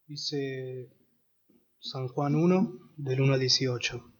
Dice San Juan 1, del 1 al 18.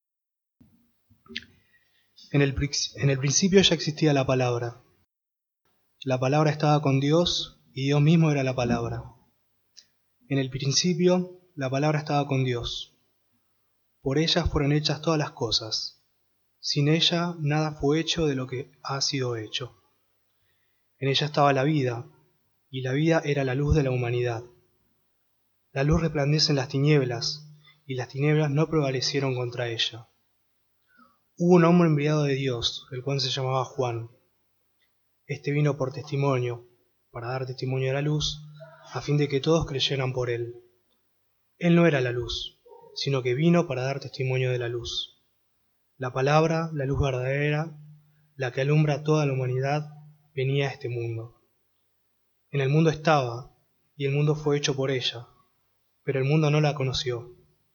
En el principio ya existía la palabra. La palabra estaba con Dios y Dios mismo era la palabra. En el principio la palabra estaba con Dios. Por ella fueron hechas todas las cosas. Sin ella nada fue hecho de lo que ha sido hecho. En ella estaba la vida, y la vida era la luz de la humanidad. La luz resplandece en las tinieblas, y las tinieblas no prevalecieron contra ella. Hubo un hombre enviado de Dios, el cual se llamaba Juan. Este vino por testimonio, para dar testimonio de la luz, a fin de que todos creyeran por él. Él no era la luz, sino que vino para dar testimonio de la luz. La palabra, la luz verdadera, la que alumbra a toda la humanidad, venía a este mundo. En el mundo estaba, y el mundo fue hecho por ella, pero el mundo no la conoció.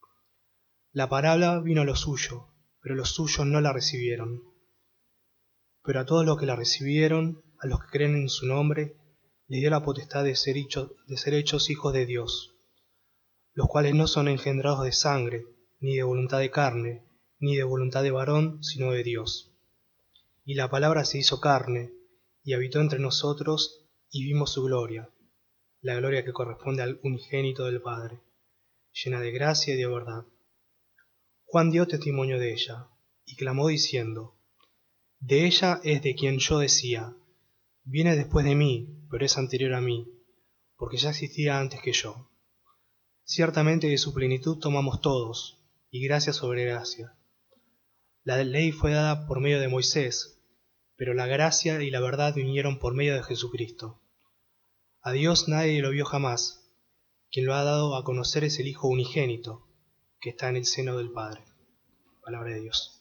La palabra vino a lo suyo, pero los suyos no la recibieron. Pero a todos los que la recibieron, a los que creen en su nombre, les dio la potestad de ser hechos hijos de Dios, los cuales no son engendrados de sangre, ni de voluntad de carne, ni de voluntad de varón, sino de Dios. Y la palabra se hizo carne, y habitó entre nosotros, y vimos su gloria, la gloria que corresponde al unigénito del Padre, llena de gracia y de verdad. Juan dio testimonio de ella, y clamó diciendo: de ella es de quien yo decía, viene después de mí, pero es anterior a mí, porque ya existía antes que yo. Ciertamente de su plenitud tomamos todos, y gracia sobre gracia. La ley fue dada por medio de Moisés, pero la gracia y la verdad vinieron por medio de Jesucristo. A Dios nadie lo vio jamás. Quien lo ha dado a conocer es el Hijo unigénito, que está en el seno del Padre. Palabra de Dios.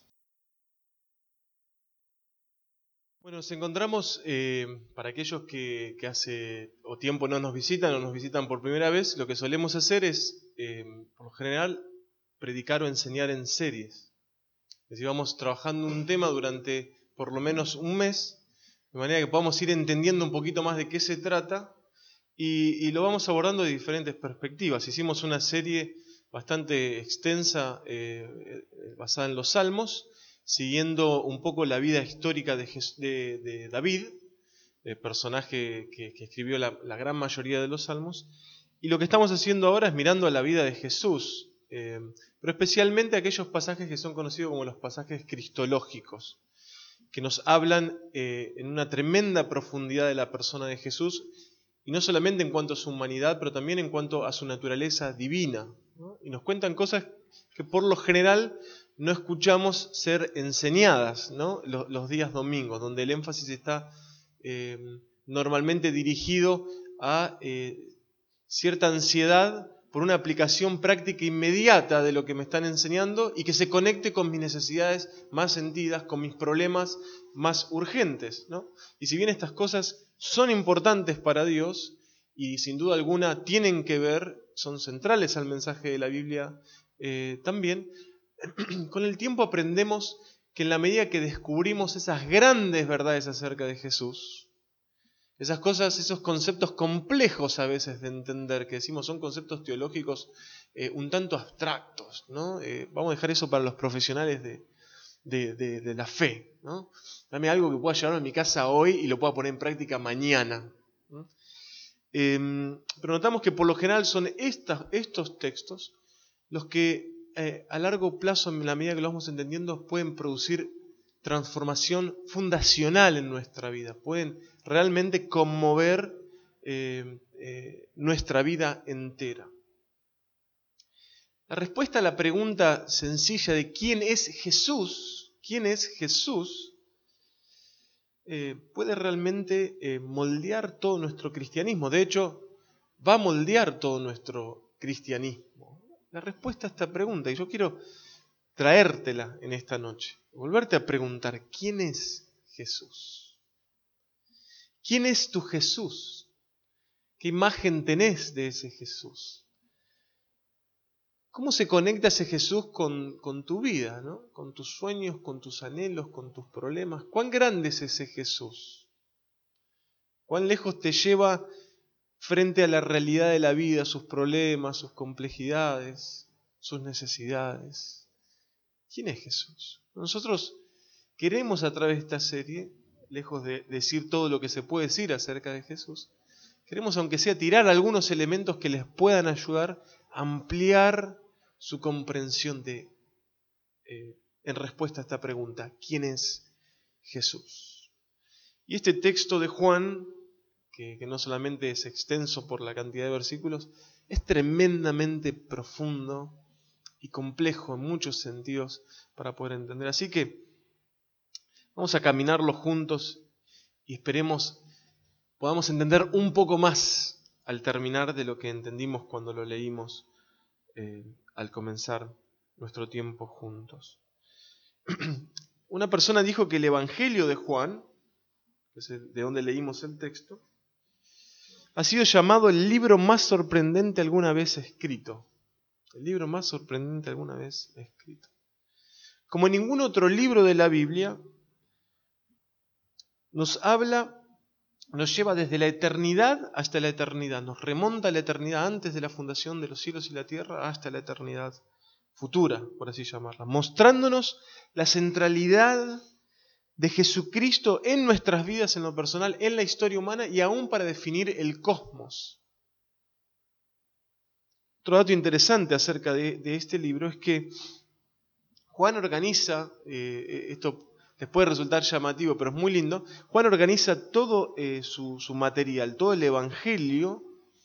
Bueno, nos encontramos, para aquellos que hace o tiempo no nos visitan o nos visitan por primera vez, lo que solemos hacer es, por lo general, predicar o enseñar en series. Es decir, vamos trabajando un tema durante por lo menos un mes, de manera que podamos ir entendiendo un poquito más de qué se trata y lo vamos abordando de diferentes perspectivas. Hicimos una serie bastante extensa basada en los Salmos, siguiendo un poco la vida histórica de David, el personaje que escribió la gran mayoría de los Salmos. Y lo que estamos haciendo ahora es mirando a la vida de Jesús, pero especialmente aquellos pasajes que son conocidos como los pasajes cristológicos, que nos hablan en una tremenda profundidad de la persona de Jesús, y no solamente en cuanto a su humanidad, pero también en cuanto a su naturaleza divina, ¿no? Y nos cuentan cosas que por lo general no escuchamos ser enseñadas, ¿no? Los días domingos, donde el énfasis está normalmente dirigido a cierta ansiedad por una aplicación práctica inmediata de lo que me están enseñando y que se conecte con mis necesidades más sentidas, con mis problemas más urgentes, ¿no? Y si bien estas cosas son importantes para Dios y sin duda alguna tienen que ver, son centrales al mensaje de la Biblia también, con el tiempo aprendemos que en la medida que descubrimos esas grandes verdades acerca de Jesús, esas cosas, esos conceptos complejos a veces de entender, que decimos son conceptos teológicos un tanto abstractos, ¿no? Vamos a dejar eso para los profesionales de la fe, ¿no? Dame algo que pueda llevarme a mi casa hoy y lo pueda poner en práctica mañana, ¿no? Pero notamos que por lo general son estos textos los que a largo plazo, en la medida que lo vamos entendiendo, pueden producir transformación fundacional en nuestra vida, pueden realmente conmover nuestra vida entera. La respuesta a la pregunta sencilla de ¿quién es Jesús? ¿Quién es Jesús? Puede realmente moldear todo nuestro cristianismo. De hecho, va a moldear todo nuestro cristianismo. La respuesta a esta pregunta, y yo quiero traértela en esta noche, volverte a preguntar, ¿quién es Jesús? ¿Quién es tu Jesús? ¿Qué imagen tenés de ese Jesús? ¿Cómo se conecta ese Jesús con tu vida, ¿no? Con tus sueños, con tus anhelos, con tus problemas? ¿Cuán grande es ese Jesús? ¿Cuán lejos te lleva frente a la realidad de la vida, sus problemas, sus complejidades, sus necesidades. ¿Quién es Jesús? Nosotros queremos a través de esta serie, lejos de decir todo lo que se puede decir acerca de Jesús, queremos aunque sea tirar algunos elementos que les puedan ayudar a ampliar su comprensión en respuesta a esta pregunta: ¿quién es Jesús? Y este texto de Juan, que no solamente es extenso por la cantidad de versículos, es tremendamente profundo y complejo en muchos sentidos para poder entender. Así que vamos a caminarlo juntos y esperemos podamos entender un poco más al terminar de lo que entendimos cuando lo leímos al comenzar nuestro tiempo juntos. Una persona dijo que el Evangelio de Juan, que es de donde leímos el texto, ha sido llamado el libro más sorprendente alguna vez escrito. El libro más sorprendente alguna vez escrito. Como ningún otro libro de la Biblia, nos lleva desde la eternidad hasta la eternidad. Nos remonta a la eternidad antes de la fundación de los cielos y la tierra hasta la eternidad futura, por así llamarla, mostrándonos la centralidad de Jesucristo en nuestras vidas, en lo personal, en la historia humana y aún para definir el cosmos. Otro dato interesante acerca de este libro es que Juan organiza, esto les puede resultar llamativo, pero es muy lindo, Juan organiza todo su material, todo el Evangelio,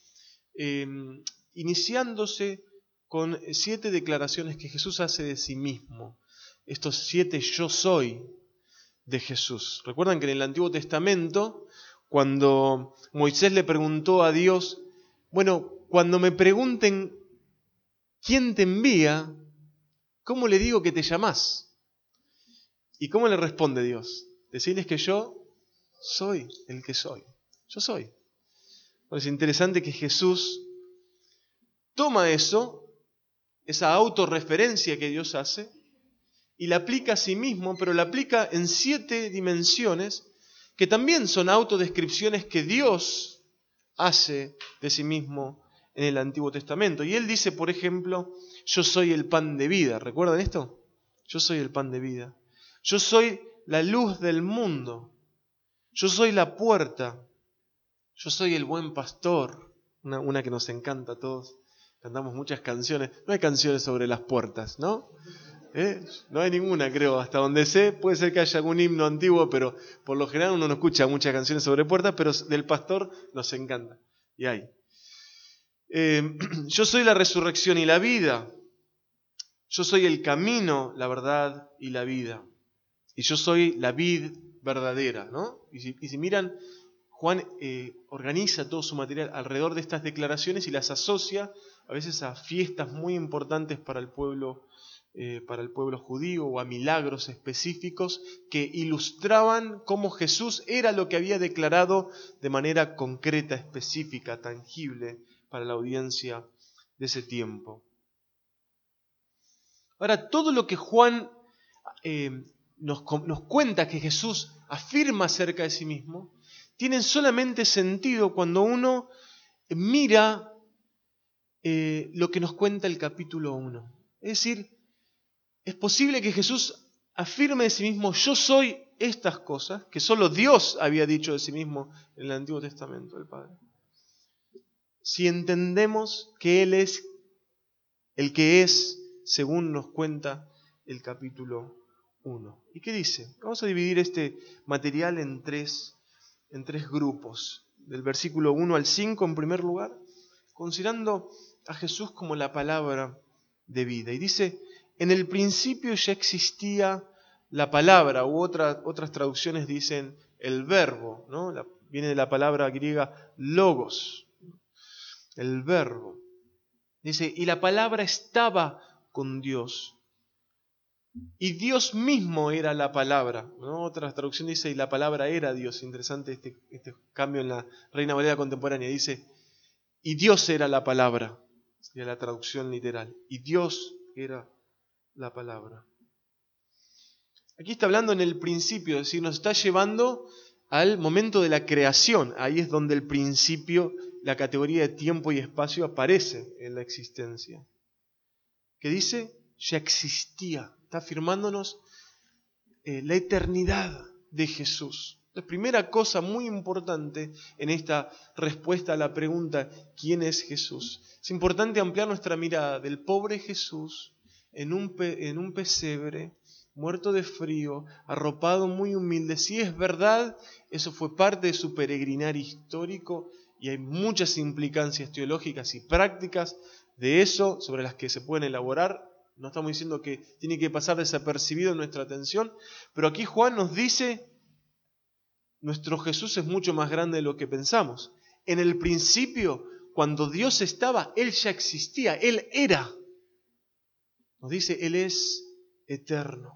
iniciándose con 7 declaraciones que Jesús hace de sí mismo. Estos 7 yo soy de Jesús. Recuerdan que en el Antiguo Testamento, cuando Moisés le preguntó a Dios, bueno, cuando me pregunten quién te envía, ¿cómo le digo que te llamás? ¿Y cómo le responde Dios? Decirles que yo soy el que soy. Yo soy. Es interesante que Jesús toma esa autorreferencia que Dios hace, y la aplica a sí mismo, pero la aplica en 7 dimensiones que también son autodescripciones que Dios hace de sí mismo en el Antiguo Testamento. Y Él dice, por ejemplo, yo soy el pan de vida. ¿Recuerdan esto? Yo soy el pan de vida. Yo soy la luz del mundo. Yo soy la puerta. Yo soy el buen pastor. Una que nos encanta a todos. Cantamos muchas canciones. No hay canciones sobre las puertas, ¿no? No hay ninguna, creo, hasta donde sé. Puede ser que haya algún himno antiguo, pero por lo general uno no escucha muchas canciones sobre puertas, pero del pastor nos encanta. Y hay. Yo soy la resurrección y la vida. Yo soy el camino, la verdad y la vida. Y yo soy la vid verdadera, ¿no? Y si miran, Juan organiza todo su material alrededor de estas declaraciones y las asocia a veces a fiestas muy importantes para el pueblo judío o a milagros específicos que ilustraban cómo Jesús era lo que había declarado de manera concreta, específica, tangible para la audiencia de ese tiempo. Ahora, todo lo que Juan nos cuenta que Jesús afirma acerca de sí mismo, tienen solamente sentido cuando uno mira lo que nos cuenta el capítulo 1. Es decir, es posible que Jesús afirme de sí mismo, yo soy estas cosas, que solo Dios había dicho de sí mismo en el Antiguo Testamento del Padre. Si entendemos que Él es el que es, según nos cuenta el capítulo 1. ¿Y qué dice? Vamos a dividir este material en tres grupos. Del versículo 1 al 5, en primer lugar, considerando a Jesús como la palabra de vida. Y dice, en el principio ya existía la palabra, u otras traducciones dicen el verbo, ¿no? Viene de la palabra griega logos, el verbo. Dice, y la palabra estaba con Dios. Y Dios mismo era la palabra, ¿no? Otra traducción dice, y la palabra era Dios. Interesante este cambio en la Reina Valera contemporánea. Dice, y Dios era la palabra. Sería la traducción literal. Y Dios era la palabra. Aquí está hablando en el principio, es decir, nos está llevando al momento de la creación. Ahí es donde el principio, la categoría de tiempo y espacio aparece en la existencia. Que dice, ya existía. Está afirmándonos la eternidad de Jesús. La primera cosa muy importante en esta respuesta a la pregunta, ¿quién es Jesús? Es importante ampliar nuestra mirada del pobre Jesús en un pesebre, muerto de frío, arropado muy humilde. Si es verdad, eso fue parte de su peregrinar histórico y hay muchas implicancias teológicas y prácticas de eso sobre las que se pueden elaborar. No estamos diciendo que tiene que pasar desapercibido en nuestra atención, pero aquí Juan nos dice, nuestro Jesús es mucho más grande de lo que pensamos. En el principio, cuando Dios estaba, Él ya existía, Él era. Nos dice, Él es eterno.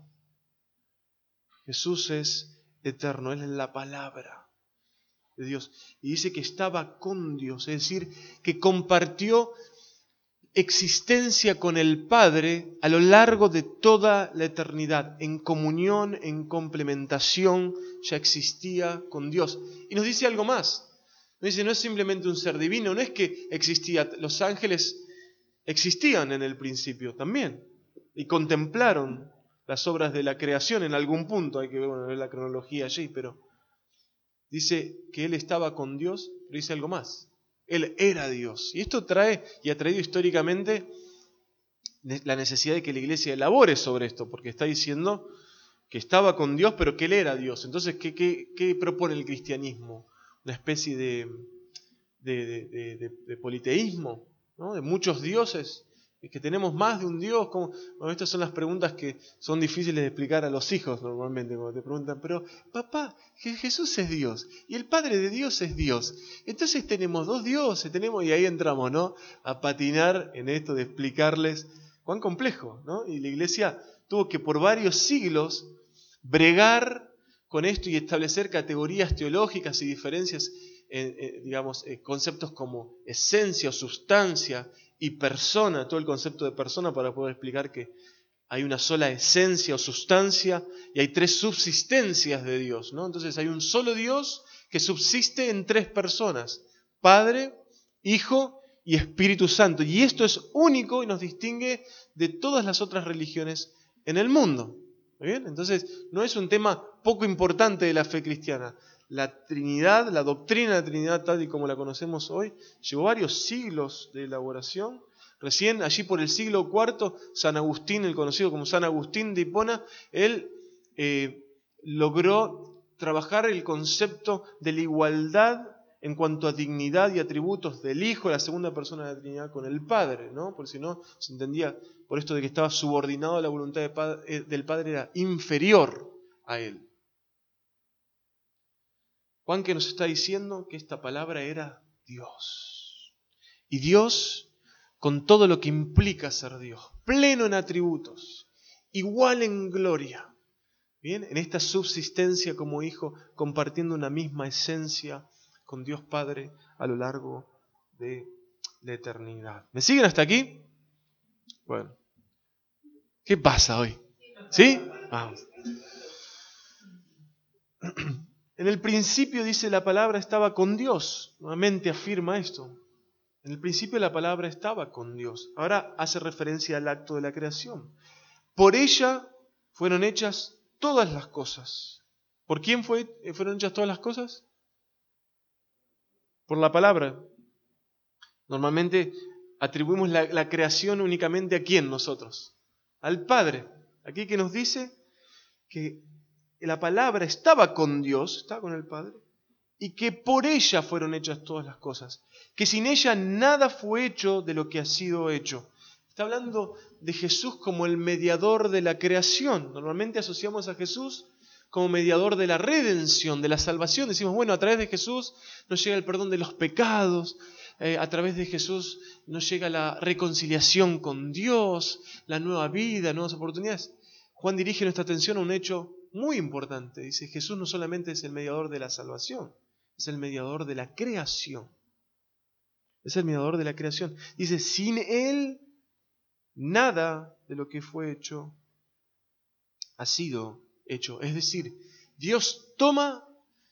Jesús es eterno, Él es la palabra de Dios. Y dice que estaba con Dios, es decir, que compartió existencia con el Padre a lo largo de toda la eternidad, en comunión, en complementación, ya existía con Dios. Y nos dice algo más. Nos dice, no es simplemente un ser divino, no es que existía, los ángeles existían en el principio también, y contemplaron las obras de la creación en algún punto, hay que ver la cronología allí, pero dice que Él estaba con Dios, pero dice algo más. Él era Dios. Y esto trae y ha traído históricamente la necesidad de que la iglesia elabore sobre esto, porque está diciendo que estaba con Dios, pero que Él era Dios. Entonces, ¿qué propone el cristianismo? Una especie de politeísmo, ¿no? De muchos dioses, y que tenemos más de un Dios. Bueno, estas son las preguntas que son difíciles de explicar a los hijos normalmente, cuando te preguntan, pero papá, Jesús es Dios, y el Padre de Dios es Dios, entonces tenemos dos dioses, y ahí entramos, ¿no?, a patinar en esto de explicarles cuán complejo, ¿no? Y la iglesia tuvo que por varios siglos bregar con esto y establecer categorías teológicas y diferencias, conceptos como esencia o sustancia y persona, todo el concepto de persona, para poder explicar que hay una sola esencia o sustancia y hay tres subsistencias de Dios, ¿no? Entonces hay un solo Dios que subsiste en tres personas, Padre, Hijo y Espíritu Santo. Y esto es único y nos distingue de todas las otras religiones en el mundo. ¿Muy bien? Entonces no es un tema poco importante de la fe cristiana. La Trinidad, la doctrina de la Trinidad tal y como la conocemos hoy, llevó varios siglos de elaboración. Recién allí por el siglo IV, San Agustín, el conocido como San Agustín de Hipona, él logró trabajar el concepto de la igualdad en cuanto a dignidad y atributos del Hijo, la segunda persona de la Trinidad, con el Padre, ¿no? Porque si no, se entendía por esto de que estaba subordinado a la voluntad del Padre, era inferior a Él. Juan que nos está diciendo que esta palabra era Dios. Y Dios con todo lo que implica ser Dios, pleno en atributos, igual en gloria, ¿bien? En esta subsistencia como Hijo, compartiendo una misma esencia con Dios Padre a lo largo de la eternidad. ¿Me siguen hasta aquí? Bueno, ¿qué pasa hoy? ¿Sí? Vamos. En el principio, dice la palabra, estaba con Dios. Nuevamente afirma esto. En el principio la palabra estaba con Dios. Ahora hace referencia al acto de la creación. Por ella fueron hechas todas las cosas. ¿Por quién fueron hechas todas las cosas? Por la palabra. Normalmente atribuimos la creación únicamente ¿a quién nosotros? Al Padre. Aquí que nos dice que la palabra estaba con Dios, estaba con el Padre, y que por ella fueron hechas todas las cosas, que sin ella nada fue hecho de lo que ha sido hecho. Está hablando de Jesús como el mediador de la creación. Normalmente asociamos a Jesús como mediador de la redención, de la salvación. Decimos, bueno, a través de Jesús nos llega el perdón de los pecados, a través de Jesús nos llega la reconciliación con Dios, la nueva vida, nuevas oportunidades. Juan dirige nuestra atención a un hecho muy importante. Dice, Jesús no solamente es el mediador de la salvación, es el mediador de la creación. Es el mediador de la creación. Dice, sin Él, nada de lo que fue hecho ha sido hecho. Es decir, Dios toma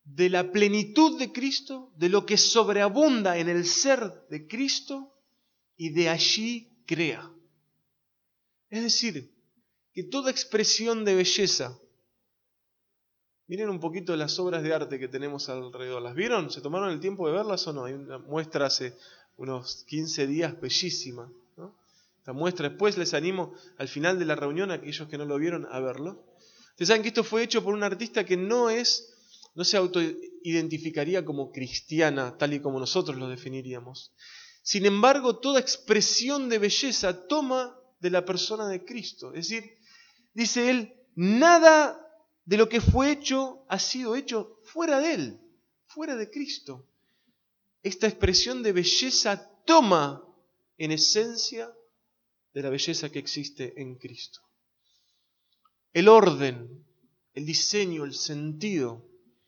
de la plenitud de Cristo, de lo que sobreabunda en el ser de Cristo, y de allí crea. Es decir, que toda expresión de belleza, miren un poquito las obras de arte que tenemos alrededor, ¿las vieron? ¿Se tomaron el tiempo de verlas o no? Hay una muestra hace unos 15 días bellísima, ¿no? Esta muestra, después les animo al final de la reunión a aquellos que no lo vieron a verlo. Ustedes saben que esto fue hecho por un artista que no se autoidentificaría como cristiana, tal y como nosotros lo definiríamos. Sin embargo, toda expresión de belleza toma de la persona de Cristo. Es decir, dice él, nada de lo que fue hecho ha sido hecho fuera de él, fuera de Cristo. Esta expresión de belleza toma en esencia de la belleza que existe en Cristo. El orden, el diseño, el sentido,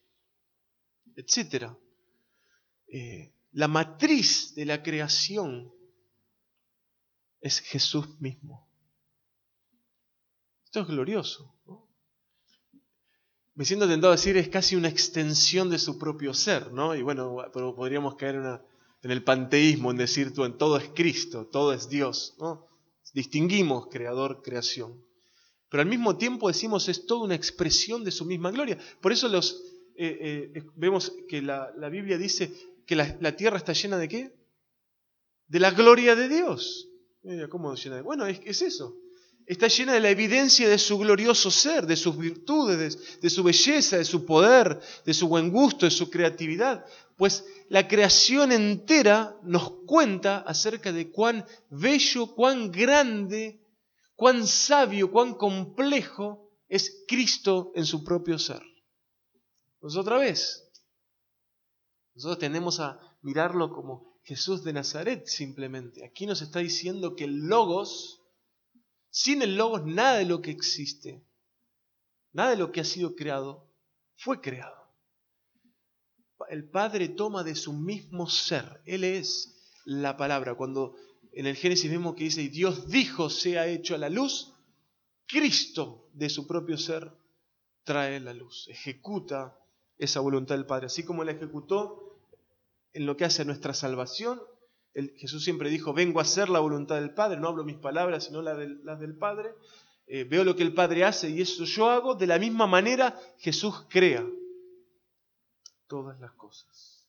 etc. La matriz de la creación es Jesús mismo. Esto es glorioso, ¿no? Me siento tentado a decir, es casi una extensión de su propio ser, ¿no? Y bueno, pero podríamos caer en el panteísmo, en decir, todo es Cristo, todo es Dios, ¿no? Distinguimos creador, creación. Pero al mismo tiempo decimos, es toda una expresión de su misma gloria. Por eso vemos que la Biblia dice que la tierra está llena ¿de qué? De la gloria de Dios. ¿Cómo llena? Bueno, es eso. Está llena de la evidencia de su glorioso ser, de sus virtudes, de su belleza, de su poder, de su buen gusto, de su creatividad. Pues la creación entera nos cuenta acerca de cuán bello, cuán grande, cuán sabio, cuán complejo es Cristo en su propio ser. Pues otra vez, nosotros tendemos a mirarlo como Jesús de Nazaret simplemente. Aquí nos está diciendo que el Logos, sin el Logos nada de lo que existe, nada de lo que ha sido creado, fue creado. El Padre toma de su mismo ser, Él es la palabra. Cuando en el Génesis vemos que dice, y Dios dijo, sea hecho a la luz, Cristo de su propio ser trae la luz, ejecuta esa voluntad del Padre. Así como la ejecutó en lo que hace a nuestra salvación, Jesús siempre dijo, vengo a hacer la voluntad del Padre, no hablo mis palabras, sino las del Padre. Veo lo que el Padre hace y eso yo hago. De la misma manera, Jesús crea todas las cosas.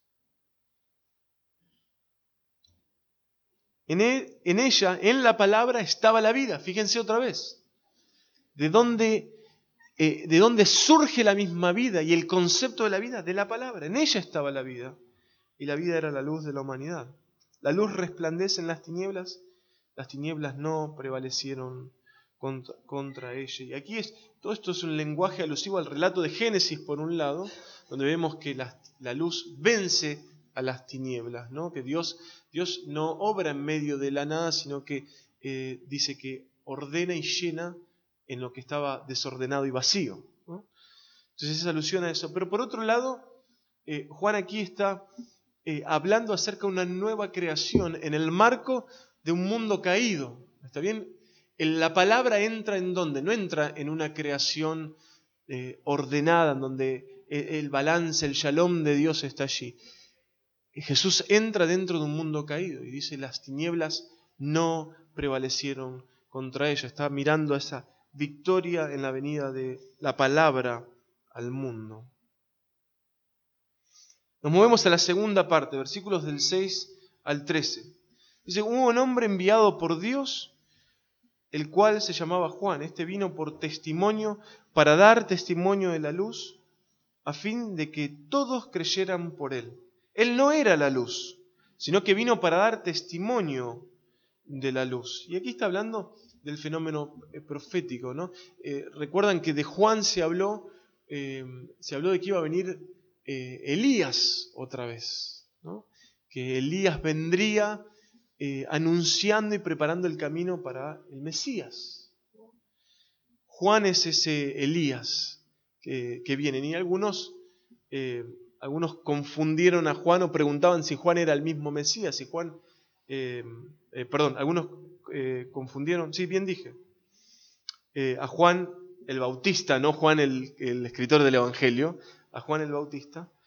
En ella, en la palabra, estaba la vida. Fíjense otra vez. ¿De dónde surge la misma vida y el concepto de la vida? De la palabra. En ella estaba la vida. Y la vida era la luz de la humanidad. La luz resplandece en las tinieblas no prevalecieron contra ella. Y aquí todo esto es un lenguaje alusivo al relato de Génesis, por un lado, donde vemos que la luz vence a las tinieblas, ¿no? Que Dios no obra en medio de la nada, sino que dice que ordena y llena en lo que estaba desordenado y vacío, ¿no? Entonces es alusión a eso. Pero por otro lado, Juan aquí está hablando acerca de una nueva creación en el marco de un mundo caído. ¿Está bien? La palabra entra en ¿dónde? No entra en una creación ordenada, en donde el balance, el shalom de Dios está allí. Jesús entra dentro de un mundo caído y dice, las tinieblas no prevalecieron contra ella. Está mirando a esa victoria en la venida de la palabra al mundo. Nos movemos a la segunda parte, versículos del 6 al 13. Dice, hubo un hombre enviado por Dios, el cual se llamaba Juan. Este vino por testimonio, para dar testimonio de la luz, a fin de que todos creyeran por él. Él no era la luz, sino que vino para dar testimonio de la luz. Y aquí está hablando del fenómeno profético, ¿no? Recuerdan que de Juan se habló de que iba a venir Elías otra vez, ¿no? Que Elías vendría anunciando y preparando el camino para el Mesías. Juan es ese Elías que viene. Y algunos confundieron a Juan o preguntaban si Juan era el mismo Mesías. Si Juan, algunos confundieron, sí, bien dije, a Juan el Bautista, no Juan el escritor del Evangelio, a Juan el Bautista,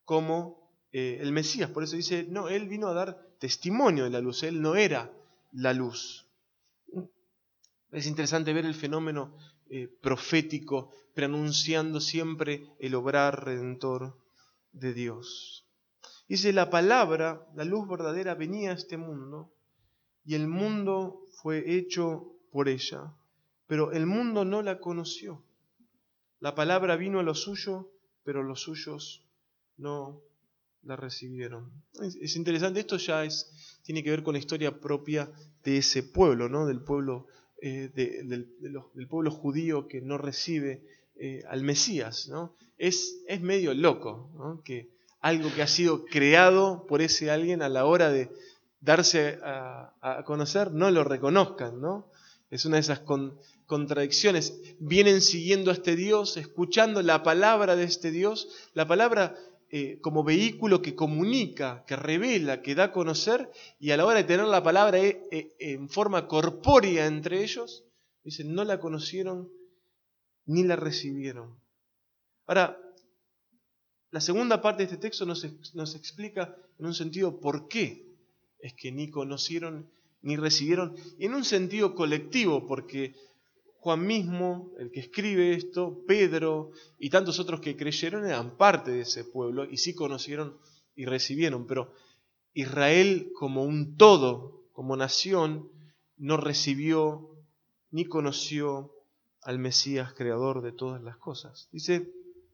como el Mesías. Por eso dice, no, Él vino a dar testimonio de la luz, Él no era la luz. Es interesante ver el fenómeno profético, preanunciando siempre el obrar redentor de Dios. Dice, la palabra, la luz verdadera, venía a este mundo, y el mundo fue hecho por ella, pero el mundo no la conoció. La palabra vino a lo suyo, pero los suyos no la recibieron. Es interesante, esto ya tiene que ver con la historia propia de ese pueblo, ¿no? Del pueblo, del pueblo judío que no recibe al Mesías, ¿no? Es medio loco, ¿no? Que algo que ha sido creado por ese alguien a la hora de darse a conocer no lo reconozcan, ¿no? Es una de esas contradicciones. Vienen siguiendo a este Dios, escuchando la palabra de este Dios, la palabra como vehículo que comunica, que revela, que da a conocer, y a la hora de tener la palabra en forma corpórea entre ellos, dicen, no la conocieron ni la recibieron. Ahora, la segunda parte de este texto nos explica en un sentido por qué es que ni conocieron ni recibieron, y en un sentido colectivo, porque Juan mismo, el que escribe esto, Pedro y tantos otros que creyeron eran parte de ese pueblo y sí conocieron y recibieron, pero Israel como un todo, como nación, no recibió ni conoció al Mesías creador de todas las cosas. Dice,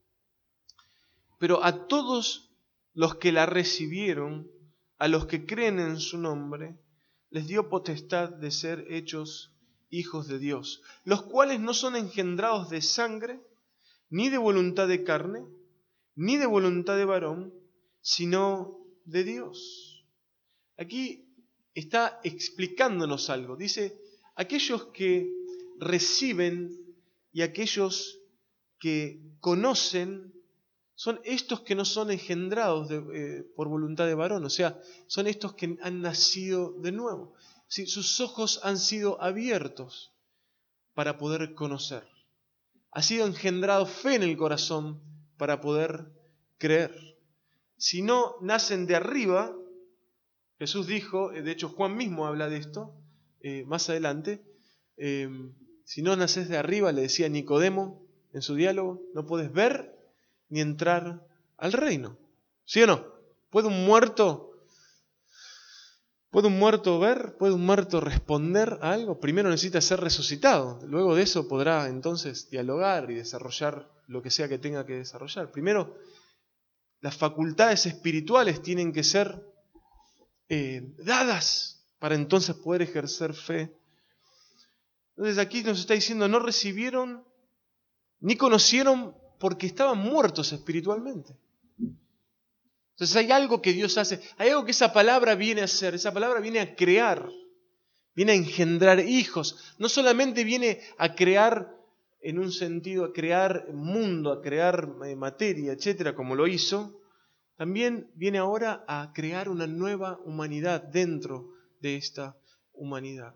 pero a todos los que la recibieron, a los que creen en su nombre, les dio potestad de ser hechos hijos de Dios, los cuales no son engendrados de sangre, ni de voluntad de carne, ni de voluntad de varón, sino de Dios. Aquí está explicándonos algo. Dice, aquellos que reciben y aquellos que conocen son estos que no son engendrados por voluntad de varón, o sea, son estos que han nacido de nuevo. ¿Sí? Sus ojos han sido abiertos para poder conocer. Ha sido engendrado fe en el corazón para poder creer. Si no nacen de arriba, Jesús dijo, de hecho Juan mismo habla de esto, más adelante, si no naces de arriba, le decía Nicodemo en su diálogo, no puedes ver ni entrar al reino. ¿Sí o no? ¿Puede un muerto ver? ¿Puede un muerto responder a algo? Primero necesita ser resucitado. Luego de eso podrá entonces dialogar y desarrollar lo que sea que tenga que desarrollar. Primero, las facultades espirituales tienen que ser dadas para entonces poder ejercer fe. Entonces aquí nos está diciendo, no recibieron ni conocieron porque estaban muertos espiritualmente. Entonces hay algo que Dios hace, hay algo que esa palabra viene a hacer, esa palabra viene a crear, viene a engendrar hijos. No solamente viene a crear en un sentido, a crear mundo, a crear materia, etcétera, como lo hizo, también viene ahora a crear una nueva humanidad dentro de esta humanidad.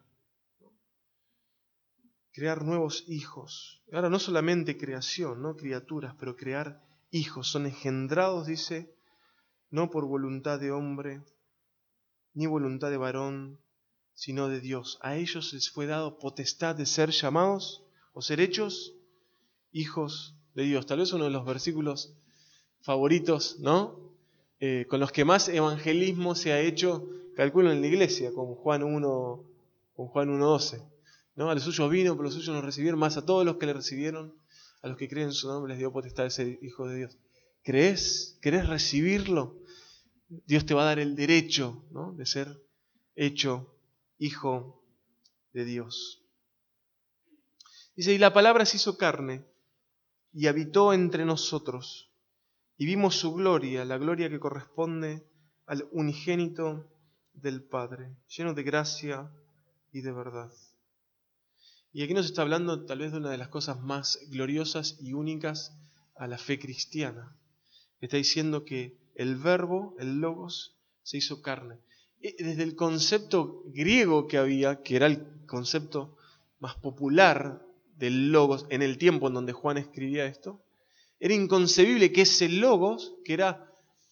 Crear nuevos hijos. Ahora no solamente creación, no criaturas, pero crear hijos. Son engendrados, dice, no por voluntad de hombre, ni voluntad de varón, sino de Dios. A ellos les fue dado potestad de ser llamados o ser hechos hijos de Dios. Tal vez uno de los versículos favoritos, ¿no? Con los que más evangelismo se ha hecho, calculo, en la iglesia, con Juan 1:12. ¿No? A los suyos vino, pero los suyos no recibieron, más a todos los que le recibieron, a los que creen en su nombre les dio potestad de ser hijos de Dios. ¿Crees? ¿Querés recibirlo? Dios te va a dar el derecho, ¿no? De ser hecho hijo de Dios. Dice, y la palabra se hizo carne y habitó entre nosotros, y vimos su gloria, la gloria que corresponde al unigénito del Padre, lleno de gracia y de verdad. Y aquí nos está hablando tal vez de una de las cosas más gloriosas y únicas a la fe cristiana. Está diciendo que el verbo, el logos, se hizo carne. Desde el concepto griego que había, que era el concepto más popular del logos en el tiempo en donde Juan escribía esto, era inconcebible que ese logos, que era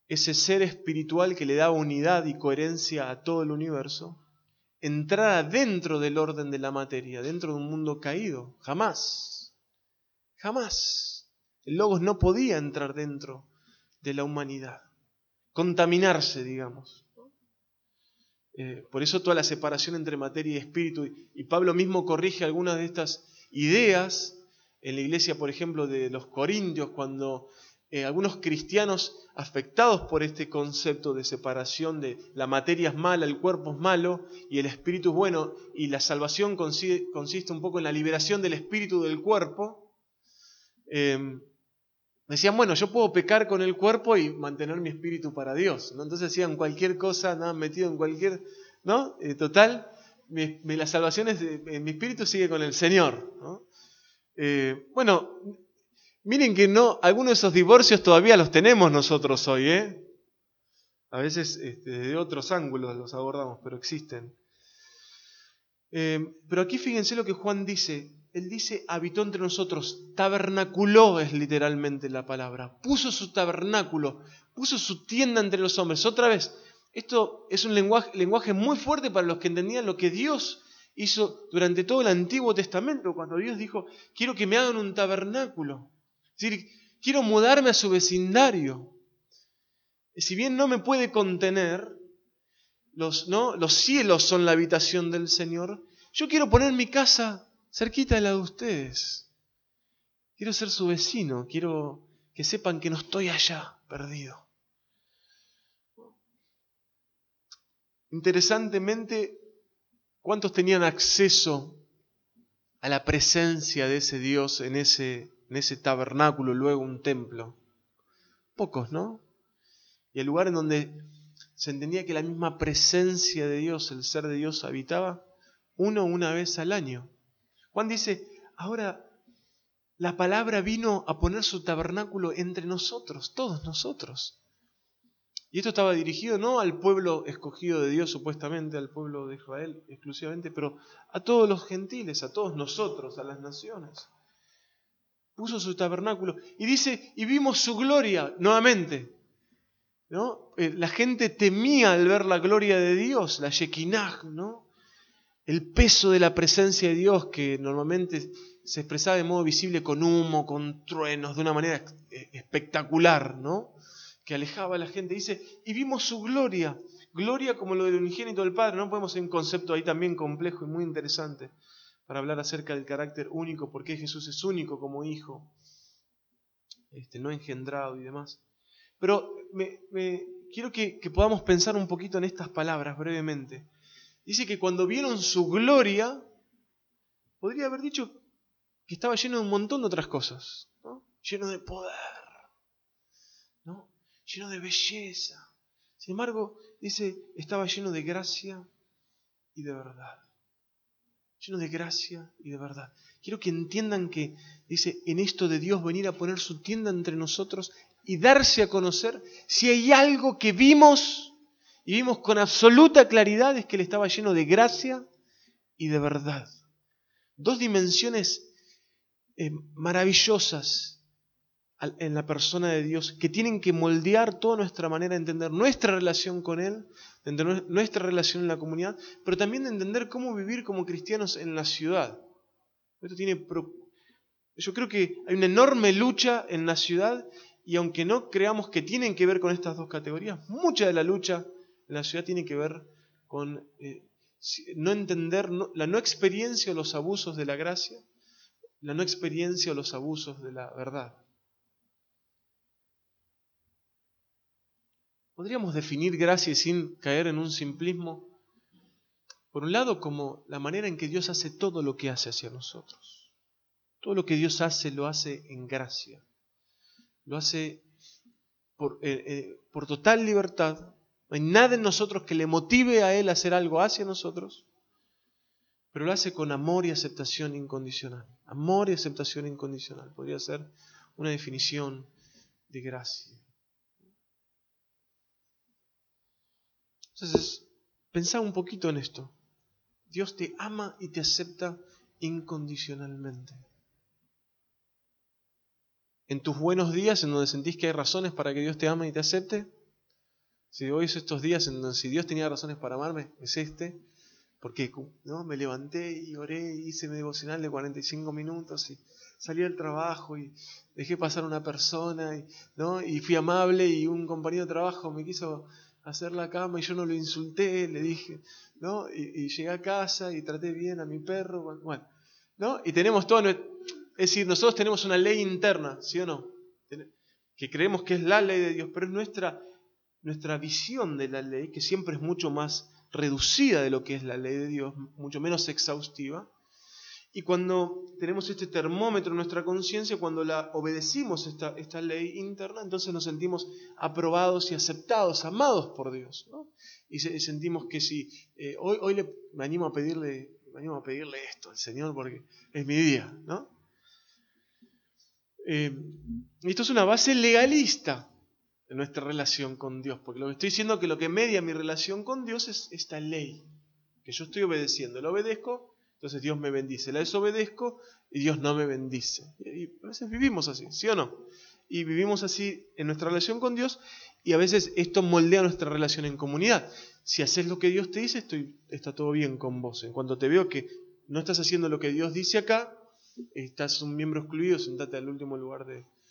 ese ser espiritual que le da unidad y coherencia a todo el universo, entrara dentro del orden de la materia, dentro de un mundo caído. Jamás. Jamás. El Logos no podía entrar dentro de la humanidad, contaminarse, digamos. Por eso toda la separación entre materia y espíritu, y Pablo mismo corrige algunas de estas ideas en la iglesia, por ejemplo, de los Corintios, cuando algunos cristianos afectados por este concepto de separación de la materia es mala, el cuerpo es malo y el espíritu es bueno, y la salvación consiste un poco en la liberación del espíritu del cuerpo, decían, bueno, yo puedo pecar con el cuerpo y mantener mi espíritu para Dios, ¿no? Entonces hacían cualquier cosa, andaban metido en cualquier, ¿no? Total, la salvación es mi espíritu sigue con el Señor, ¿no? Bueno, miren que no, algunos de esos divorcios todavía los tenemos nosotros hoy, ¿eh? A veces desde otros ángulos los abordamos, pero existen. Pero aquí fíjense lo que Juan dice. Él dice, habitó entre nosotros, tabernaculó es literalmente la palabra, puso su tabernáculo, puso su tienda entre los hombres. Otra vez, esto es un lenguaje muy fuerte para los que entendían lo que Dios hizo durante todo el Antiguo Testamento, cuando Dios dijo, quiero que me hagan un tabernáculo, es decir, quiero mudarme a su vecindario. Si bien no me puede contener, los cielos son la habitación del Señor, yo quiero poner mi casa cerquita de la de ustedes. Quiero ser su vecino, quiero que sepan que no estoy allá, perdido. Interesantemente, ¿cuántos tenían acceso a la presencia de ese Dios en ese tabernáculo, luego un templo? Pocos, ¿no? Y el lugar en donde se entendía que la misma presencia de Dios, el ser de Dios, habitaba, una vez al año. Juan dice, ahora la palabra vino a poner su tabernáculo entre nosotros, todos nosotros. Y esto estaba dirigido no al pueblo escogido de Dios, supuestamente, al pueblo de Israel exclusivamente, pero a todos los gentiles, a todos nosotros, a las naciones. Puso su tabernáculo y dice, y vimos su gloria nuevamente, ¿no? La gente temía al ver la gloria de Dios, la Shekinah, ¿no? El peso de la presencia de Dios que normalmente se expresaba de modo visible con humo, con truenos, de una manera espectacular, ¿no? Que alejaba a la gente. Dice, y vimos su gloria, gloria como lo del unigénito del Padre, ¿no? Podemos hacer un concepto ahí también complejo y muy interesante para hablar acerca del carácter único, por qué Jesús es único como hijo, no engendrado y demás. Pero quiero que podamos pensar un poquito en estas palabras brevemente. Dice que cuando vieron su gloria, podría haber dicho que estaba lleno de un montón de otras cosas, ¿no? Lleno de poder, ¿no? Lleno de belleza. Sin embargo, dice, estaba lleno de gracia y de verdad. Lleno de gracia y de verdad. Quiero que entiendan que, dice, en esto de Dios venir a poner su tienda entre nosotros y darse a conocer, si hay algo que vimos, y vimos con absoluta claridad, es que Él estaba lleno de gracia y de verdad. Dos dimensiones maravillosas en la persona de Dios que tienen que moldear toda nuestra manera de entender nuestra relación con Él, de entender nuestra relación en la comunidad, pero también de entender cómo vivir como cristianos en la ciudad. Yo creo que hay una enorme lucha en la ciudad y aunque no creamos que tienen que ver con estas dos categorías, mucha de la lucha en la ciudad tiene que ver con no entender la no experiencia o los abusos de la gracia, la no experiencia o los abusos de la verdad. Podríamos definir gracia sin caer en un simplismo, por un lado como la manera en que Dios hace todo lo que hace hacia nosotros. Todo lo que Dios hace lo hace en gracia, lo hace por total libertad. No hay nada en nosotros que le motive a Él a hacer algo hacia nosotros, pero lo hace con amor y aceptación incondicional. Amor y aceptación incondicional podría ser una definición de gracia. Entonces, pensá un poquito en esto. Dios te ama y te acepta incondicionalmente. En tus buenos días, en donde sentís que hay razones para que Dios te ame y te acepte, Si hoy es estos días en donde si Dios tenía razones para amarme, es este. Porque ¿no? Me levanté y oré, hice mi devocional de 45 minutos y salí al trabajo y dejé pasar una persona ¿no? Y fui amable y un compañero de trabajo me quiso hacer la cama y yo no lo insulté, le dije, ¿no? Y llegué a casa y traté bien a mi perro, bueno, ¿no? Y tenemos todo, es decir, nosotros tenemos una ley interna, ¿sí o no? Que creemos que es la ley de Dios, pero es nuestra visión de la ley, que siempre es mucho más reducida de lo que es la ley de Dios, mucho menos exhaustiva. Y cuando tenemos este termómetro en nuestra conciencia, cuando la obedecimos esta ley interna, entonces nos sentimos aprobados y aceptados, amados por Dios, ¿no? Y sentimos que si hoy me animo a pedirle esto al Señor porque es mi día, ¿no? Esto es una base legalista de nuestra relación con Dios, porque lo que estoy diciendo es que lo que media mi relación con Dios es esta ley, que yo estoy obedeciendo. La obedezco, entonces Dios me bendice. La desobedezco y Dios no me bendice. Y a veces vivimos así, ¿sí o no? Y vivimos así en nuestra relación con Dios y a veces esto moldea nuestra relación en comunidad. Si haces lo que Dios te dice, está todo bien con vos. En cuanto te veo que no estás haciendo lo que Dios dice acá, estás un miembro excluido, sentate al último lugar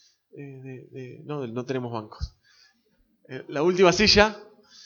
no tenemos bancos. La última silla,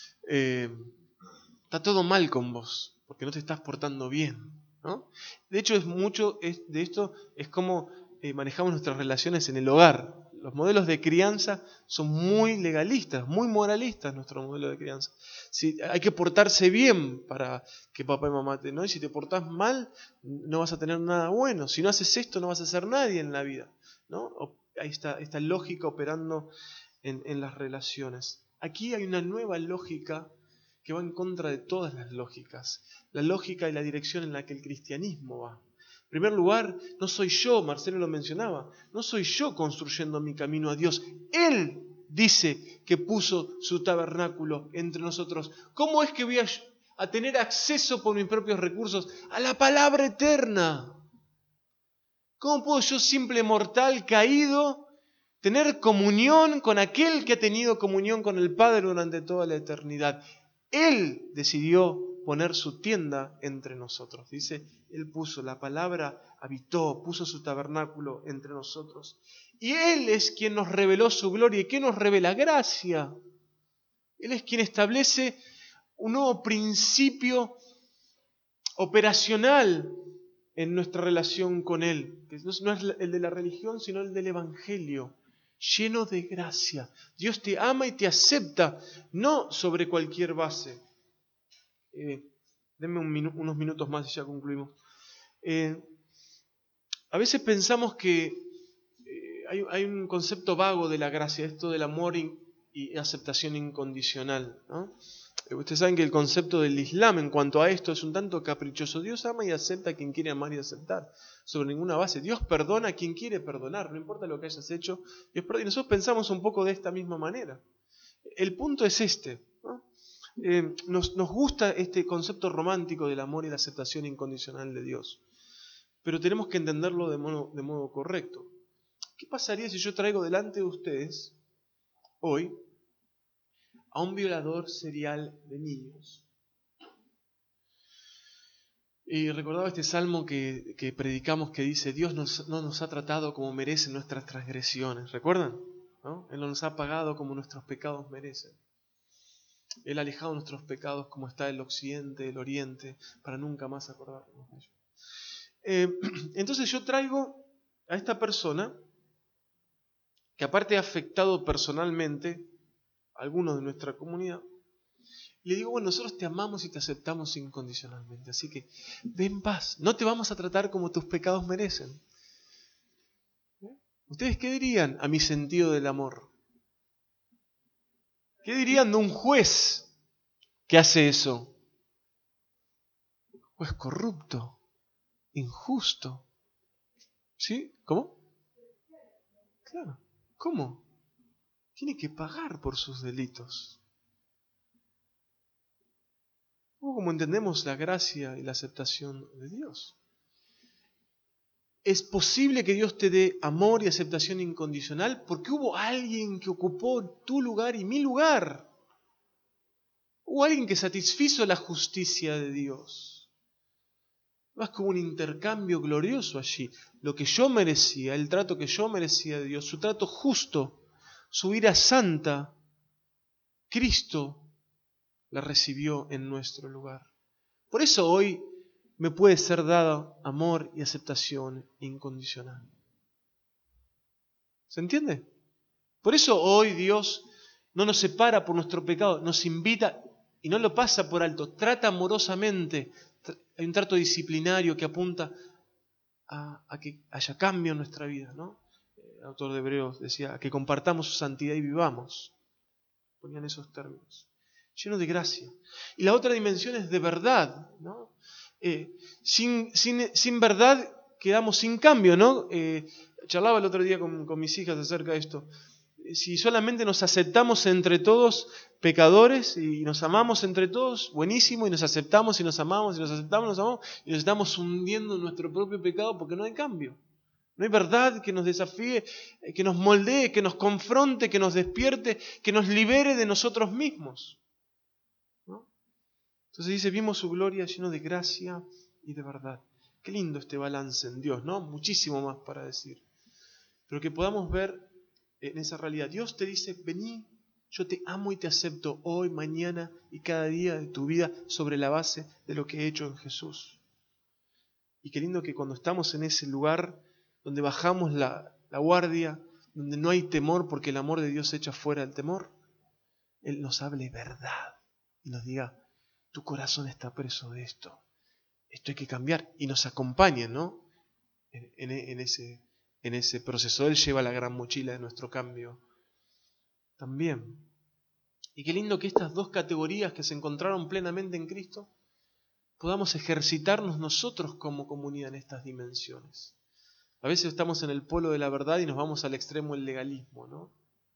está todo mal con vos, porque no te estás portando bien, ¿no? De hecho, de esto es como manejamos nuestras relaciones en el hogar. Los modelos de crianza son muy legalistas, muy moralistas nuestro modelo de crianza. Hay que portarse bien para que papá y mamá ¿no? Y si te portás mal, no vas a tener nada bueno. Si no haces esto, no vas a ser nadie en la vida, ¿no? Ahí está esta lógica operando en las relaciones. Aquí hay una nueva lógica que va en contra de todas las lógicas, la lógica y la dirección en la que el cristianismo va. En primer lugar, no soy yo, Marcelo lo mencionaba, no soy yo construyendo mi camino a Dios. Él dice que puso su tabernáculo entre nosotros. ¿Cómo es que voy a tener acceso por mis propios recursos a la palabra eterna? ¿Cómo puedo yo, simple mortal caído, tener comunión con aquel que ha tenido comunión con el Padre durante toda la eternidad? Él decidió poner su tienda entre nosotros. Dice, Él puso la palabra, habitó, puso su tabernáculo entre nosotros. Y Él es quien nos reveló su gloria. ¿Y qué nos revela? Gracia. Él es quien establece un nuevo principio operacional en nuestra relación con Él, que no es el de la religión, sino el del Evangelio, lleno de gracia. Dios te ama y te acepta, no sobre cualquier base. Denme unos minutos más y ya concluimos. A veces pensamos que hay un concepto vago de la gracia, esto del amor y aceptación incondicional, ¿no? Ustedes saben que el concepto del Islam en cuanto a esto es un tanto caprichoso. Dios ama y acepta a quien quiere amar y aceptar, sobre ninguna base. Dios perdona a quien quiere perdonar, no importa lo que hayas hecho. Dios perdona. Y nosotros pensamos un poco de esta misma manera. El punto es este, ¿no? Nos gusta este concepto romántico del amor y la aceptación incondicional de Dios, pero tenemos que entenderlo de modo correcto. ¿Qué pasaría si yo traigo delante de ustedes hoy a un violador serial de niños? Y recordaba este salmo que predicamos que dice, Dios no nos ha tratado como merecen nuestras transgresiones. ¿Recuerdan? ¿No? Él no nos ha pagado como nuestros pecados merecen. Él ha alejado nuestros pecados como está el occidente, el oriente, para nunca más acordarnos de ellos. Entonces yo traigo a esta persona, que aparte ha afectado personalmente a algunos de nuestra comunidad, y le digo, bueno, nosotros te amamos y te aceptamos incondicionalmente, así que ven en paz, no te vamos a tratar como tus pecados merecen. ¿Ustedes qué dirían a mi sentido del amor? ¿Qué dirían de un juez que hace eso? Un juez corrupto, injusto. ¿Sí? ¿Cómo? Claro. ¿Cómo? Tiene que pagar por sus delitos. ¿Cómo entendemos la gracia y la aceptación de Dios? Es posible que Dios te dé amor y aceptación incondicional porque hubo alguien que ocupó tu lugar y mi lugar. Hubo alguien que satisfizo la justicia de Dios. Más como un intercambio glorioso allí. Lo que yo merecía, el trato que yo merecía de Dios, su trato justo, su ira santa, Cristo la recibió en nuestro lugar. Por eso hoy me puede ser dado amor y aceptación incondicional. ¿Se entiende? Por eso hoy Dios no nos separa por nuestro pecado, nos invita y no lo pasa por alto, trata amorosamente. Hay un trato disciplinario que apunta a que haya cambio en nuestra vida, ¿no? El autor de Hebreos decía, a que compartamos su santidad y vivamos. Ponían esos términos. Lleno de gracia. Y la otra dimensión es de verdad, ¿no? Sin verdad quedamos sin cambio, ¿no? Charlaba el otro día con mis hijas acerca de esto. Si solamente nos aceptamos entre todos pecadores y nos amamos entre todos, buenísimo, y nos aceptamos y nos amamos y nos aceptamos y nos amamos, y nos estamos hundiendo en nuestro propio pecado porque no hay cambio. No hay verdad que nos desafíe, que nos moldee, que nos confronte, que nos despierte, que nos libere de nosotros mismos, ¿no? Entonces dice, vimos su gloria lleno de gracia y de verdad. Qué lindo este balance en Dios, ¿no? Muchísimo más para decir. Pero que podamos ver en esa realidad. Dios te dice, vení, yo te amo y te acepto hoy, mañana y cada día de tu vida sobre la base de lo que he hecho en Jesús. Y qué lindo que cuando estamos en ese lugar donde bajamos la guardia, donde no hay temor porque el amor de Dios echa fuera el temor, Él nos hable verdad y nos diga, tu corazón está preso de esto hay que cambiar, y nos acompañe, ¿no? En ese proceso. Él lleva la gran mochila de nuestro cambio también. Y qué lindo que estas dos categorías que se encontraron plenamente en Cristo, podamos ejercitarnos nosotros como comunidad en estas dimensiones. A veces estamos en el polo de la verdad y nos vamos al extremo del legalismo, ¿no?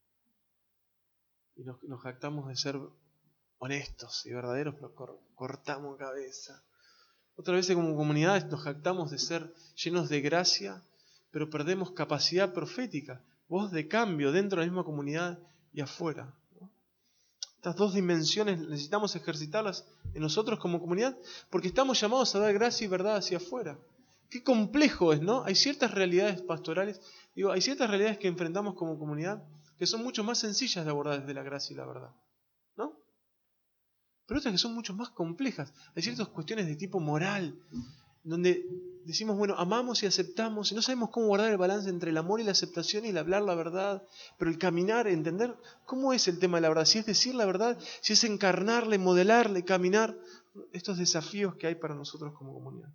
Y nos jactamos de ser honestos y verdaderos, pero cortamos cabeza. Otras veces como comunidad nos jactamos de ser llenos de gracia, pero perdemos capacidad profética, voz de cambio dentro de la misma comunidad y afuera, ¿no? Estas dos dimensiones necesitamos ejercitarlas en nosotros como comunidad, porque estamos llamados a dar gracia y verdad hacia afuera. Qué complejo es, ¿no? Hay ciertas realidades pastorales, hay ciertas realidades que enfrentamos como comunidad que son mucho más sencillas de abordar desde la gracia y la verdad, ¿no? Pero otras que son mucho más complejas. Hay ciertas cuestiones de tipo moral, donde decimos, bueno, amamos y aceptamos, y no sabemos cómo guardar el balance entre el amor y la aceptación y el hablar la verdad, pero el caminar, entender cómo es el tema de la verdad, si es decir la verdad, si es encarnarle, modelarle, caminar, estos desafíos que hay para nosotros como comunidad.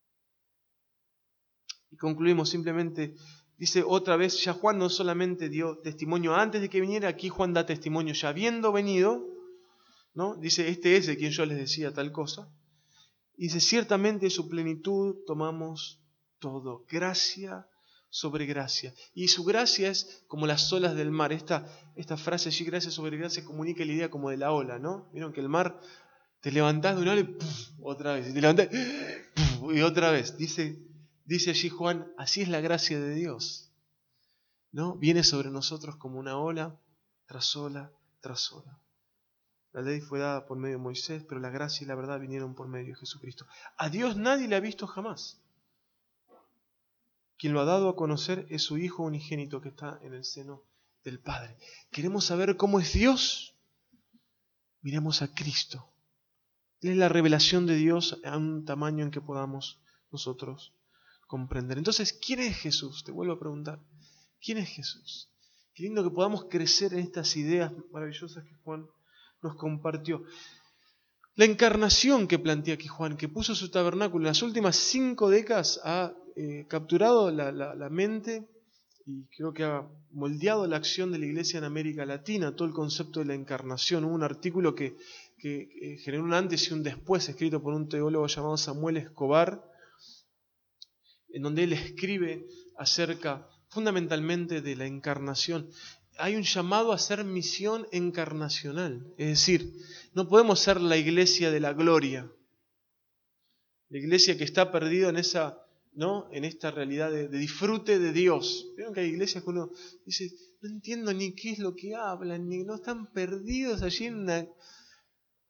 Y concluimos simplemente, dice otra vez, ya Juan no solamente dio testimonio antes de que viniera, aquí Juan da testimonio ya habiendo venido, ¿no? Dice, este es de quien yo les decía tal cosa. Y dice, ciertamente de su plenitud tomamos todo, gracia sobre gracia. Y su gracia es como las olas del mar. Esta frase allí, gracia sobre gracia, comunica la idea como de la ola, ¿no? Vieron que el mar, te levantás de una ola y ¡puf! Otra vez. Y te levantás ¡puf! Y otra vez. Dice allí Juan, así es la gracia de Dios, ¿no? Viene sobre nosotros como una ola tras ola tras ola. La ley fue dada por medio de Moisés, pero la gracia y la verdad vinieron por medio de Jesucristo. A Dios nadie le ha visto jamás. Quien lo ha dado a conocer es su Hijo unigénito que está en el seno del Padre. ¿Queremos saber cómo es Dios? Miremos a Cristo. Él es la revelación de Dios a un tamaño en que podamos nosotros comprender. Entonces, ¿quién es Jesús? Te vuelvo a preguntar. ¿Quién es Jesús? Qué lindo que podamos crecer en estas ideas maravillosas que Juan nos compartió. La encarnación que plantea aquí Juan, que puso su tabernáculo en las últimas 5 décadas, ha capturado la mente y creo que ha moldeado la acción de la Iglesia en América Latina, todo el concepto de la encarnación. Hubo un artículo que generó un antes y un después, escrito por un teólogo llamado Samuel Escobar, en donde él escribe acerca fundamentalmente de la encarnación. Hay un llamado a ser misión encarnacional, es decir, no podemos ser la iglesia de la gloria, la iglesia que está perdida en esa, ¿no? En esta realidad de disfrute de Dios. Vieron que hay iglesias que uno dice, no entiendo ni qué es lo que hablan, ni no están perdidos allí en una...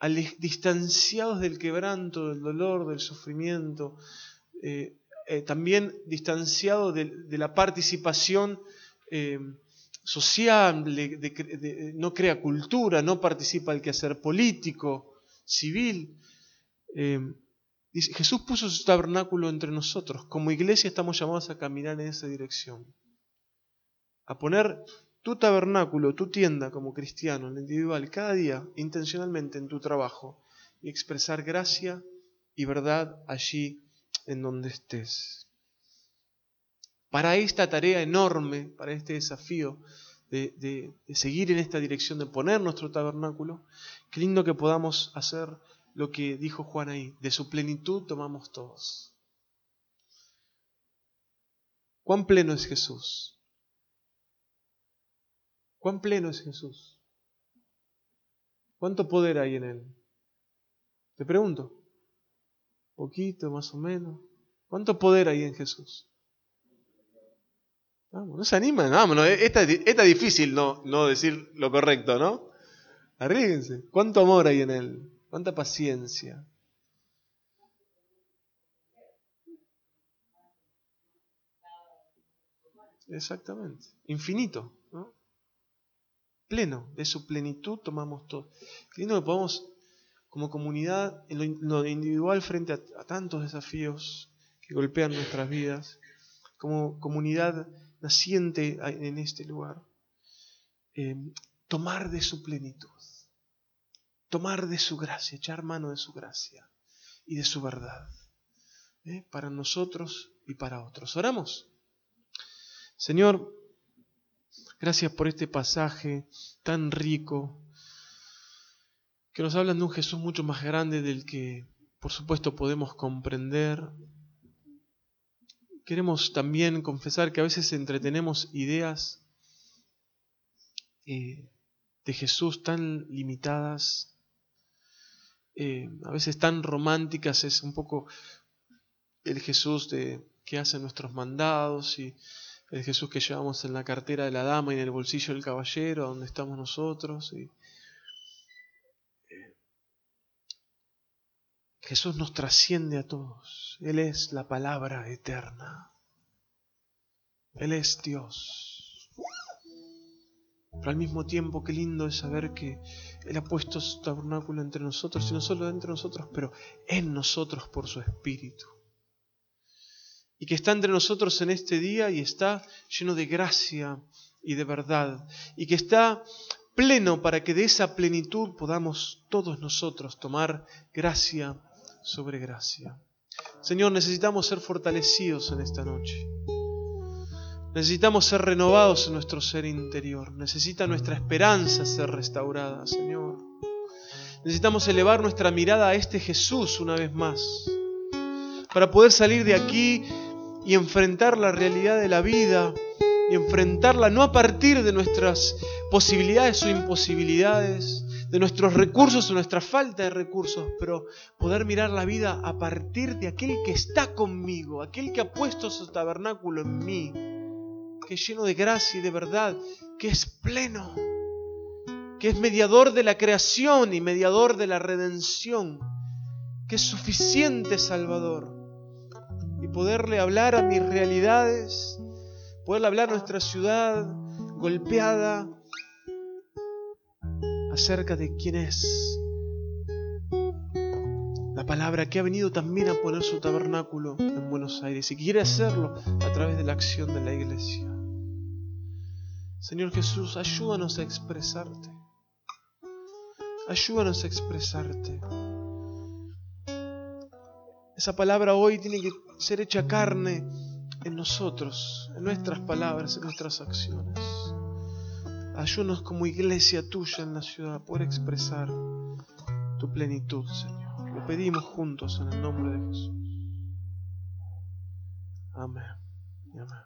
distanciados del quebranto, del dolor, del sufrimiento, también distanciados de la participación social, no crea cultura, no participa el quehacer político, civil. Dice, Jesús puso su tabernáculo entre nosotros. Como iglesia estamos llamados a caminar en esa dirección. A poner tu tabernáculo, tu tienda como cristiano, en lo individual, cada día, intencionalmente en tu trabajo, y expresar gracia y verdad allí en donde estés. Para esta tarea enorme, para este desafío de seguir en esta dirección, de poner nuestro tabernáculo, qué lindo que podamos hacer lo que dijo Juan ahí, de su plenitud tomamos todos. ¿Cuán pleno es Jesús? ¿Cuán pleno es Jesús? ¿Cuánto poder hay en Él? Te pregunto. Poquito, más o menos. ¿Cuánto poder hay en Jesús? Vamos, no se animan, vámonos. Esta difícil no decir lo correcto, ¿no? Arríguense. ¿Cuánto amor hay en Él? ¿Cuánta paciencia? Exactamente. Infinito, ¿no? Pleno. De su plenitud tomamos todo. Qué lindo que podamos, como comunidad, en lo individual, frente a tantos desafíos que golpean nuestras vidas, como comunidad naciente en este lugar, tomar de su plenitud, tomar de su gracia, echar mano de su gracia y de su verdad, para nosotros y para otros. ¿Oramos? Señor, gracias por este pasaje tan rico, que nos hablan de un Jesús mucho más grande del que, por supuesto, podemos comprender. Queremos también confesar que a veces entretenemos ideas de Jesús tan limitadas, a veces tan románticas. Es un poco el Jesús que hace nuestros mandados y el Jesús que llevamos en la cartera de la dama y en el bolsillo del caballero, donde estamos nosotros. Jesús nos trasciende a todos. Él es la palabra eterna. Él es Dios. Pero al mismo tiempo, qué lindo es saber que Él ha puesto su tabernáculo entre nosotros, y no solo entre nosotros, pero en nosotros por su Espíritu. Y que está entre nosotros en este día y está lleno de gracia y de verdad. Y que está pleno para que de esa plenitud podamos todos nosotros tomar gracia sobre gracia. Señor, necesitamos ser fortalecidos en esta noche. Necesitamos ser renovados en nuestro ser interior. Necesita nuestra esperanza ser restaurada, Señor. Necesitamos elevar nuestra mirada a este Jesús una vez más, para poder salir de aquí y enfrentar la realidad de la vida, y enfrentarla no a partir de nuestras posibilidades o imposibilidades, de nuestros recursos o nuestra falta de recursos, pero poder mirar la vida a partir de aquel que está conmigo, aquel que ha puesto su tabernáculo en mí, que es lleno de gracia y de verdad, que es pleno, que es mediador de la creación y mediador de la redención, que es suficiente Salvador. Y poderle hablar a mis realidades, poderle hablar a nuestra ciudad golpeada acerca de quién es la palabra que ha venido también a poner su tabernáculo en Buenos Aires y quiere hacerlo a través de la acción de la iglesia. Señor Jesús, ayúdanos a expresarte. Ayúdanos a expresarte. Esa palabra hoy tiene que ser hecha carne en nosotros, en nuestras palabras, en nuestras acciones. Ayúdanos como iglesia tuya en la ciudad a poder expresar tu plenitud, Señor. Lo pedimos juntos en el nombre de Jesús. Amén. Amén.